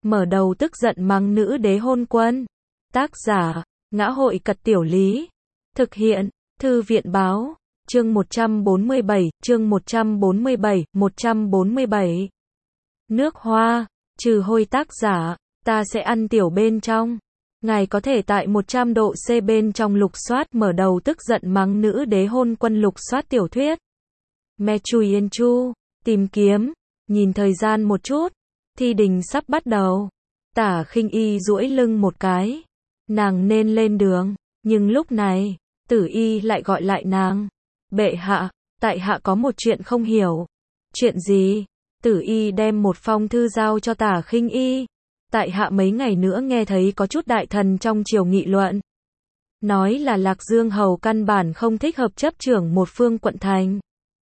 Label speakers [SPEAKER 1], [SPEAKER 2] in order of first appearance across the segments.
[SPEAKER 1] mở đầu tức giận mắng nữ đế hôn quân. Tác giả, Ngã hội Cật Tiểu Lý. Thực hiện, Thư viện báo. Chương 147, chương 147. Nước hoa, trừ hôi. Tác giả, ta sẽ ăn tiểu bên trong. Ngài có thể tại 100 độ C bên trong lục soát mở đầu tức giận mắng nữ đế hôn quân lục soát tiểu thuyết. Me Chui Yên Chu, tìm kiếm, nhìn thời gian một chút, thi đình sắp bắt đầu. Tả Khinh Y duỗi lưng một cái, nàng nên lên đường, nhưng lúc này, Tử Y lại gọi lại nàng. Bệ hạ, tại hạ có một chuyện không hiểu. Chuyện gì? Tử Y đem một phong thư giao cho Tả Khinh Y. Tại hạ mấy ngày nữa nghe thấy có chút đại thần trong triều nghị luận. Nói là Lạc Dương hầu căn bản không thích hợp chấp trưởng một phương quận thành.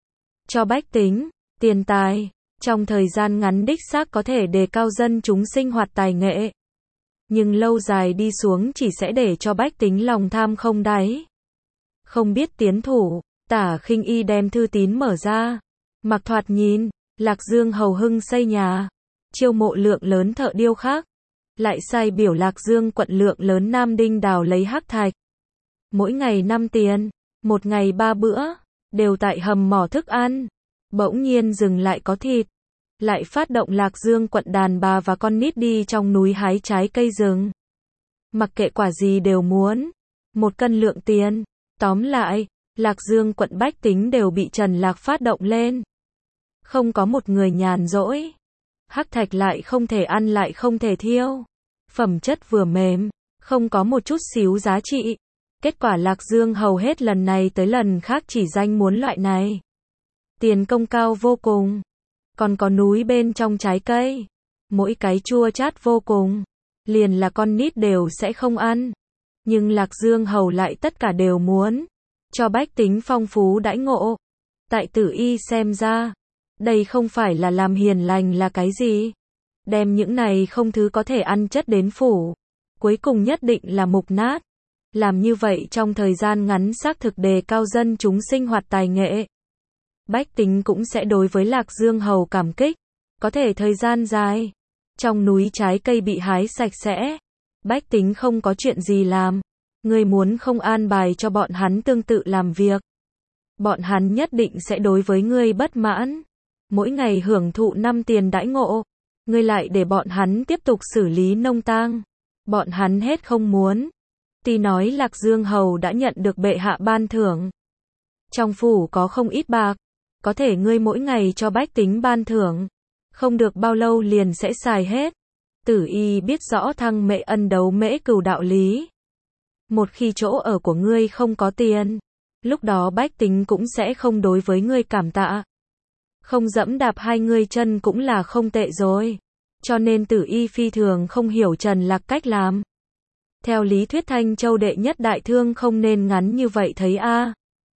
[SPEAKER 1] Cho bách tính, tiền tài, trong thời gian ngắn đích xác có thể đề cao dân chúng sinh hoạt tài nghệ. Nhưng lâu dài đi xuống chỉ sẽ để cho bách tính lòng tham không đáy. Không biết tiến thủ, Tả Khinh Y đem thư tín mở ra. Mặc thoạt nhìn, Lạc Dương hầu hưng xây nhà, chiêu mộ lượng lớn thợ điêu khắc, lại sai biểu Lạc Dương quận lượng lớn nam đinh đào lấy hắc thạch. Mỗi ngày 5 tiền, một ngày 3 bữa, đều tại hầm mỏ thức ăn. Bỗng nhiên dừng lại có thịt. Lại phát động Lạc Dương quận đàn bà và con nít đi trong núi hái trái cây rừng. Mặc kệ quả gì đều muốn. 1 cân lượng tiền. Tóm lại, Lạc Dương quận bách tính đều bị Trần Lạc phát động lên. Không có một người nhàn rỗi. Hắc thạch lại không thể ăn lại không thể thiêu. Phẩm chất vừa mềm, không có một chút xíu giá trị. Kết quả Lạc Dương hầu hết lần này tới lần khác chỉ danh muốn loại này. Tiền công cao vô cùng. Còn có núi bên trong trái cây. Mỗi cái chua chát vô cùng. Liền là con nít đều sẽ không ăn. Nhưng Lạc Dương hầu lại tất cả đều muốn. Cho bách tính phong phú đãi ngộ. Tại Tử Y xem ra, đây không phải là làm hiền lành là cái gì. Đem những này không thứ có thể ăn chất đến phủ. Cuối cùng nhất định là mục nát. Làm như vậy trong thời gian ngắn xác thực đề cao dân chúng sinh hoạt tài nghệ. Bách tính cũng sẽ đối với Lạc Dương hầu cảm kích. Có thể thời gian dài, trong núi trái cây bị hái sạch sẽ. Bách tính không có chuyện gì làm. Ngươi muốn không an bài cho bọn hắn tương tự làm việc. Bọn hắn nhất định sẽ đối với ngươi bất mãn. Mỗi ngày hưởng thụ 5 tiền đãi ngộ. Ngươi lại để bọn hắn tiếp tục xử lý nông tang. Bọn hắn hết không muốn. Tuy nói Lạc Dương hầu đã nhận được bệ hạ ban thưởng. Trong phủ có không ít bạc. Có thể ngươi mỗi ngày cho bách tính ban thưởng. Không được bao lâu liền sẽ xài hết. Tử Y biết rõ thăng mệ ân đấu mễ cừu đạo lý. Một khi chỗ ở của ngươi không có tiền, lúc đó bách tính cũng sẽ không đối với ngươi cảm tạ. Không dẫm đạp hai ngươi chân cũng là không tệ rồi. Cho nên Tử Y phi thường không hiểu Trần Lạc cách làm. Theo lý thuyết Thanh Châu đệ nhất đại thương không nên ngắn như vậy thấy a.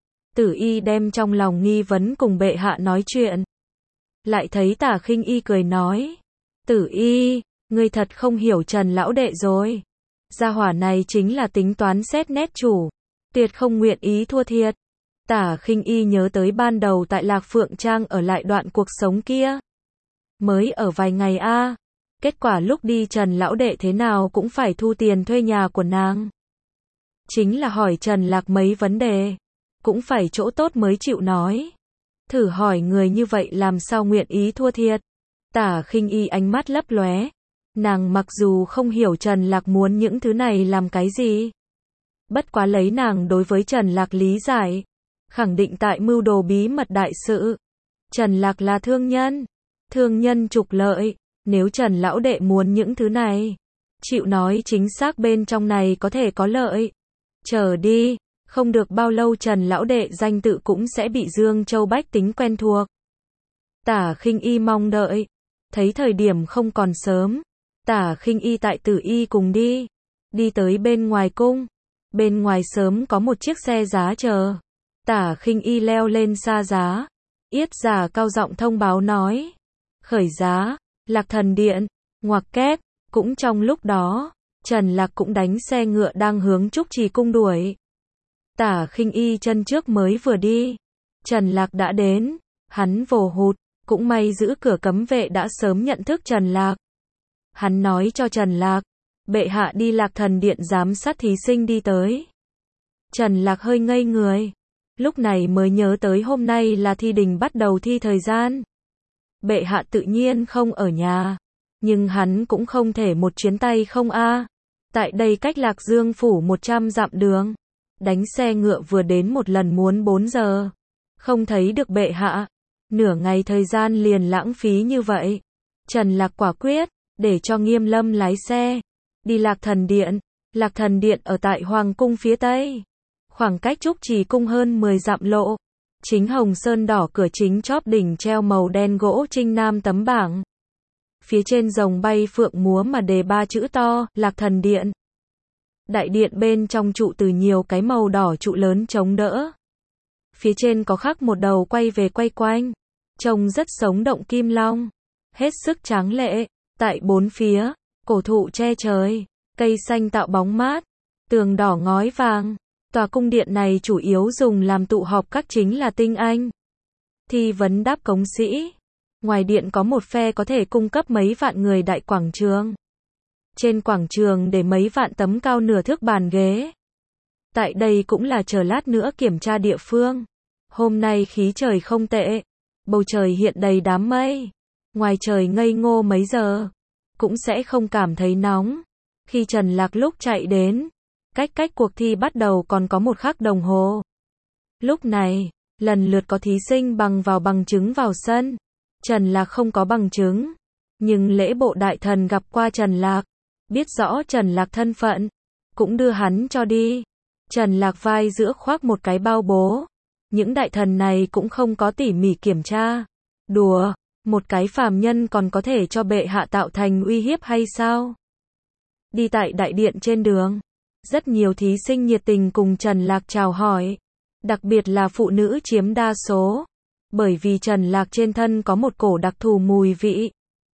[SPEAKER 1] Tử Y đem trong lòng nghi vấn cùng bệ hạ nói chuyện. Lại thấy Tả Khinh Y cười nói. Tử Y, ngươi thật không hiểu Trần lão đệ rồi. Gia hỏa này chính là tính toán xét nét chủ. Tuyệt không nguyện ý thua thiệt. Tả Khinh Y nhớ tới ban đầu tại Lạc Phượng Trang ở lại đoạn cuộc sống kia. Mới ở vài ngày a. Kết quả lúc đi Trần lão đệ thế nào cũng phải thu tiền thuê nhà của nàng. Chính là hỏi Trần Lạc mấy vấn đề. Cũng phải chỗ tốt mới chịu nói. Thử hỏi người như vậy làm sao nguyện ý thua thiệt. Tả Khinh Y ánh mắt lấp lóe. Nàng mặc dù không hiểu Trần Lạc muốn những thứ này làm cái gì. Bất quá lấy nàng đối với Trần Lạc lý giải. Khẳng định tại mưu đồ bí mật đại sự. Trần Lạc là thương nhân. Thương nhân trục lợi. Nếu Trần lão đệ muốn những thứ này. Chịu nói chính xác bên trong này có thể có lợi. Chờ đi. Không được bao lâu Trần lão đệ danh tự cũng sẽ bị Dương Châu bách tính quen thuộc. Tả Khinh Y mong đợi. Thấy thời điểm không còn sớm. Tả Khinh Y tại Tử Y cùng đi. Đi tới bên ngoài cung. Bên ngoài sớm có một chiếc xe giá chờ. Tả Khinh Y leo lên xa giá. Yết giả cao giọng thông báo nói. Khởi giá, Lạc Thần Điện, ngoặc kép. Cũng trong lúc đó, Trần Lạc cũng đánh xe ngựa đang hướng Trúc Trì cung đuổi. Tả Khinh Y chân trước mới vừa đi. Trần Lạc đã đến. Hắn vồ hụt. Cũng may giữ cửa cấm vệ đã sớm nhận thức Trần Lạc. Hắn nói cho Trần Lạc, bệ hạ đi Lạc Thần Điện giám sát thí sinh đi tới. Trần Lạc hơi ngây người, lúc này mới nhớ tới hôm nay là thi đình bắt đầu thi thời gian. Bệ hạ tự nhiên không ở nhà, nhưng hắn cũng không thể một chuyến tay không a. Tại đây cách Lạc Dương phủ 100 dặm đường, đánh xe ngựa vừa đến một lần muốn 4 giờ. Không thấy được bệ hạ, nửa ngày thời gian liền lãng phí như vậy. Trần Lạc quả quyết, để cho Nghiêm Lâm lái xe, đi Lạc Thần Điện. Lạc Thần Điện ở tại Hoàng cung phía Tây, khoảng cách Trúc Trì cung hơn 10 dặm lộ. Chính hồng sơn đỏ cửa chính chóp đỉnh treo màu đen gỗ trinh nam tấm bảng. Phía trên rồng bay phượng múa mà đề 3 chữ to, Lạc Thần Điện. Đại điện bên trong trụ từ nhiều cái màu đỏ trụ lớn chống đỡ. Phía trên có khắc một đầu quay về quay quanh, trông rất sống động kim long, hết sức tráng lệ. Tại bốn phía, cổ thụ che trời, cây xanh tạo bóng mát, tường đỏ ngói vàng. Tòa cung điện này chủ yếu dùng làm tụ họp các chính là tinh anh, thi vấn đáp cống sĩ. Ngoài điện có một phe có thể cung cấp mấy vạn người đại quảng trường. Trên quảng trường để mấy vạn tấm cao nửa thước bàn ghế. Tại đây cũng là chờ lát nữa kiểm tra địa phương. Hôm nay khí trời không tệ, bầu trời hiện đầy đám mây. Ngoài trời ngây ngô mấy giờ, cũng sẽ không cảm thấy nóng. Khi Trần Lạc lúc chạy đến, cách cuộc thi bắt đầu còn có 1 khắc đồng hồ. Lúc này, lần lượt có thí sinh bằng chứng vào sân. Trần Lạc không có bằng chứng, nhưng lễ bộ đại thần gặp qua Trần Lạc, biết rõ Trần Lạc thân phận, cũng đưa hắn cho đi. Trần Lạc vai giữa khoác một cái bao bố. Những đại thần này cũng không có tỉ mỉ kiểm tra. Đùa, một cái phàm nhân còn có thể cho bệ hạ tạo thành uy hiếp hay sao? Đi tại đại điện trên đường, rất nhiều thí sinh nhiệt tình cùng Trần Lạc chào hỏi, đặc biệt là phụ nữ chiếm đa số, bởi vì Trần Lạc trên thân có một cổ đặc thù mùi vị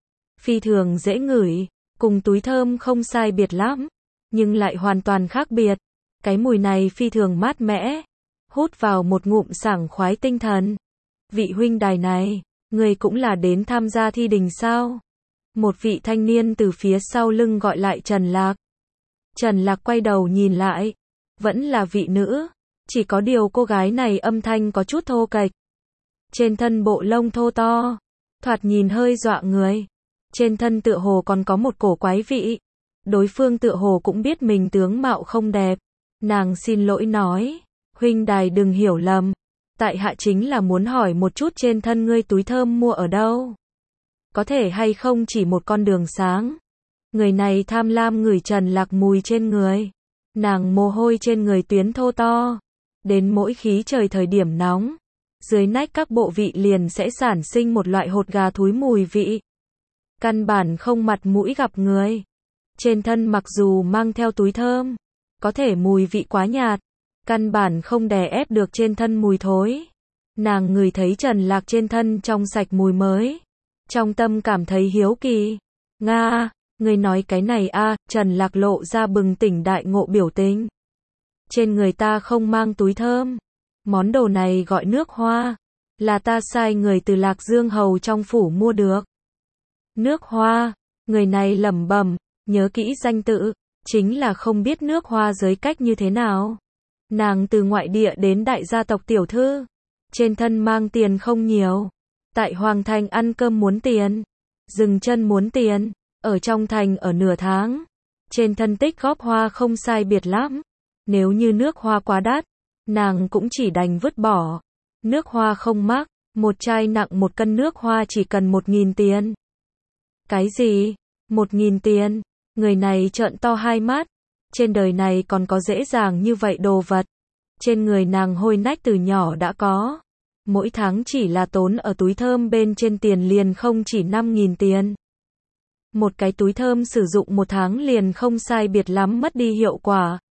[SPEAKER 1] phi thường dễ ngửi, cùng túi thơm không sai biệt lắm, nhưng lại hoàn toàn khác biệt. Cái mùi này phi thường mát mẻ, hút vào một ngụm sảng khoái tinh thần. Vị huynh đài này, người cũng là đến tham gia thi đình sao? Một vị thanh niên từ phía sau lưng gọi lại Trần Lạc. Trần Lạc quay đầu nhìn lại, vẫn là vị nữ, chỉ có điều cô gái này âm thanh có chút thô kệch. Trên thân bộ lông thô to, thoạt nhìn hơi dọa người. Trên thân tựa hồ còn có một cổ quái vị. Đối phương tựa hồ cũng biết mình tướng mạo không đẹp. Nàng xin lỗi nói, huynh đài đừng hiểu lầm, tại hạ chính là muốn hỏi một chút trên thân ngươi túi thơm mua ở đâu? Có thể hay không chỉ một con đường sáng? Người này tham lam ngửi Trần Lạc mùi trên người. Nàng mồ hôi trên người tuyến thô to. Đến mỗi khí trời thời điểm nóng, dưới nách các bộ vị liền sẽ sản sinh một loại hột gà thúi mùi vị. Căn bản không mặt mũi gặp người. Trên thân mặc dù mang theo túi thơm, có thể mùi vị quá nhạt, căn bản không đè ép được trên thân mùi thối. Nàng ngửi thấy Trần Lạc trên thân trong sạch mùi mới, trong tâm cảm thấy hiếu kỳ. Nga, người nói cái này a? Trần Lạc lộ ra bừng tỉnh đại ngộ biểu tình. Trên người ta không mang túi thơm. Món đồ này gọi nước hoa, là ta sai người từ Lạc Dương hầu trong phủ mua được. Nước hoa, người này lẩm bẩm, nhớ kỹ danh tự, chính là không biết nước hoa giới cách như thế nào. Nàng từ ngoại địa đến đại gia tộc tiểu thư, trên thân mang tiền không nhiều. Tại Hoàng Thành ăn cơm muốn tiền, dừng chân muốn tiền, ở trong thành ở nửa tháng. Trên thân tích góp hoa không sai biệt lắm. Nếu như nước hoa quá đắt, nàng cũng chỉ đành vứt bỏ. Nước hoa không mắc, một chai nặng 1 cân nước hoa chỉ cần 1.000 tiền. Cái gì? 1.000 tiền? Người này trợn to hai mắt. Trên đời này còn có dễ dàng như vậy đồ vật. Trên người nàng hôi nách từ nhỏ đã có. Mỗi tháng chỉ là tốn ở túi thơm bên trên tiền liền không chỉ 5.000 tiền. Một cái túi thơm sử dụng 1 tháng liền không sai biệt lắm mất đi hiệu quả.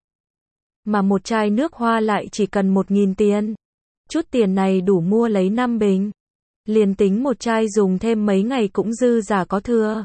[SPEAKER 1] Mà một chai nước hoa lại chỉ cần 1.000 tiền. Chút tiền này đủ mua lấy 5 bình. Liền tính một chai dùng thêm mấy ngày cũng dư giả có thừa.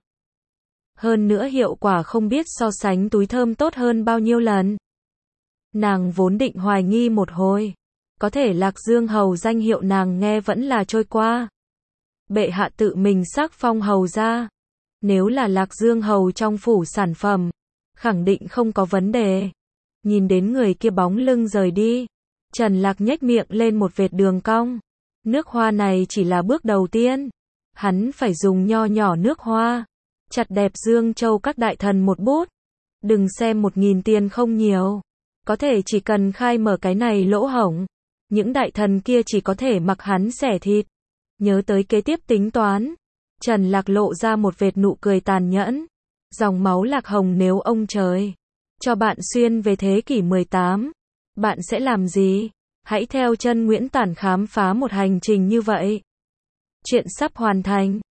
[SPEAKER 1] Hơn nữa hiệu quả không biết so sánh túi thơm tốt hơn bao nhiêu lần. Nàng vốn định hoài nghi một hồi. Có thể Lạc Dương hầu danh hiệu nàng nghe vẫn là trôi qua. Bệ hạ tự mình sắc phong hầu ra. Nếu là Lạc Dương Hầu trong phủ sản phẩm, khẳng định không có vấn đề. Nhìn đến người kia bóng lưng rời đi, Trần Lạc nhếch miệng lên một vệt đường cong. Nước hoa này chỉ là bước đầu tiên. Hắn phải dùng nho nhỏ nước hoa, chặt đẹp Dương Châu các đại thần một bút. Đừng xem 1.000 tiền không nhiều. Có thể chỉ cần khai mở cái này lỗ hổng, những đại thần kia chỉ có thể mặc hắn xẻ thịt. Nhớ tới kế tiếp tính toán, Trần Lạc lộ ra một vệt nụ cười tàn nhẫn. Dòng máu Lạc Hồng nếu ông trời cho bạn xuyên về thế kỷ 18, bạn sẽ làm gì? Hãy theo chân Nguyễn Tản khám phá một hành trình như vậy. Chuyện sắp hoàn thành.